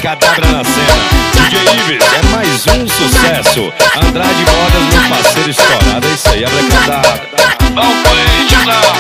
Abracadabra na cena. DJ Ives é mais um sucesso. Andrade Modas, meu parceiro estourado. É isso aí, Abracadabra. Dá um play, tiozão.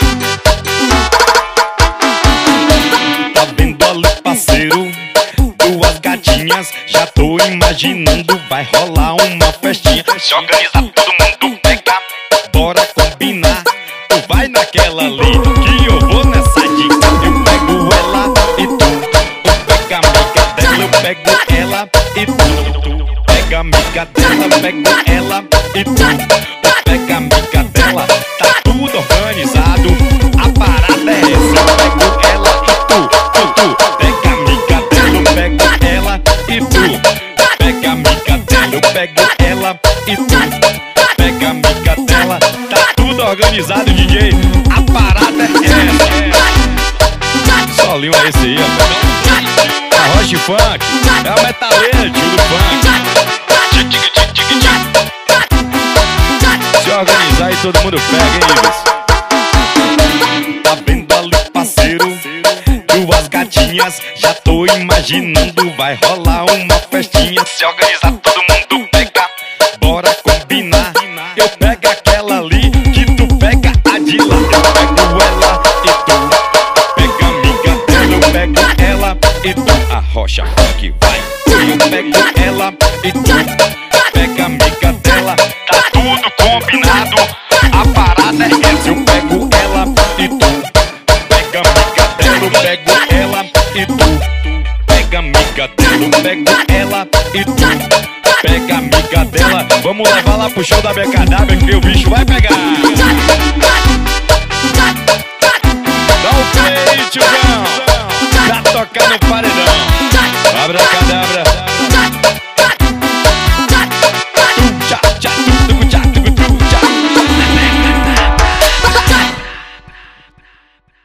Tá vendo ali, parceiro? Duas gatinhas, já tô imaginando. Vai rolar uma festinha. Se organiza, todo mundo pega. Bora combinar. Tu vai naquela ali, que eu vou nessa dica. Eu pego ela e tu pega a amiga dela. Eu pego ela e tu pega a amiga dela. Pego ela e tu pega a amiga dela. Tá tudo organizado, a parada é essa. Eu pego ela e tu pega a amiga dela. Eu pego ela e tu pega a amiga dela. Eu pego ela e tu pega a amiga dela. Tá tudo organizado, DJ. A parada é essa. Solinho é esse aí, ó. Arrocha funk. É o metaleiro, tio do funk. Se organizar e todo mundo pega, hein, Ives? Tá vendo ali, parceiro? Duas gatinhas, já tô imaginando. Vai rolar uma festinha. Se organiza, todo mundo pega. Bora combinar. Eu pego aquela ali, que tu pega a de lá. Eu pego ela e tu pega a amiga dela. Eu pego ela e tu arrocha funk, vai. Eu pego ela e tu pega a amiga dela. Tá tudo combinado, a parada é essa. Eu pego ela e tu pega a amiga dela. Eu pego ela e tu pega a amiga dela. Eu pego ela e tu pega a amiga dela. Vamos levar lá pro show da Abracadabra, que o bicho vai pegar.